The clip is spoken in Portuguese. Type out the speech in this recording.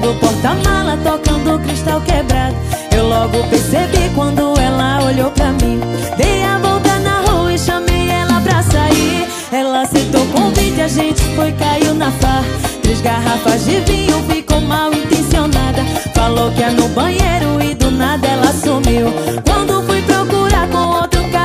do porta-mala, tocando cristal quebrado. Eu logo percebi quando ela olhou pra mim. Dei a volta na rua e chamei ela pra sair. Ela aceitou o convite, a gente foi, caiu na farra. 3 garrafas de vinho, ficou mal intencionada. Falou que ia no banheiro e do nada ela sumiu. Quando fui procurar com outro cara,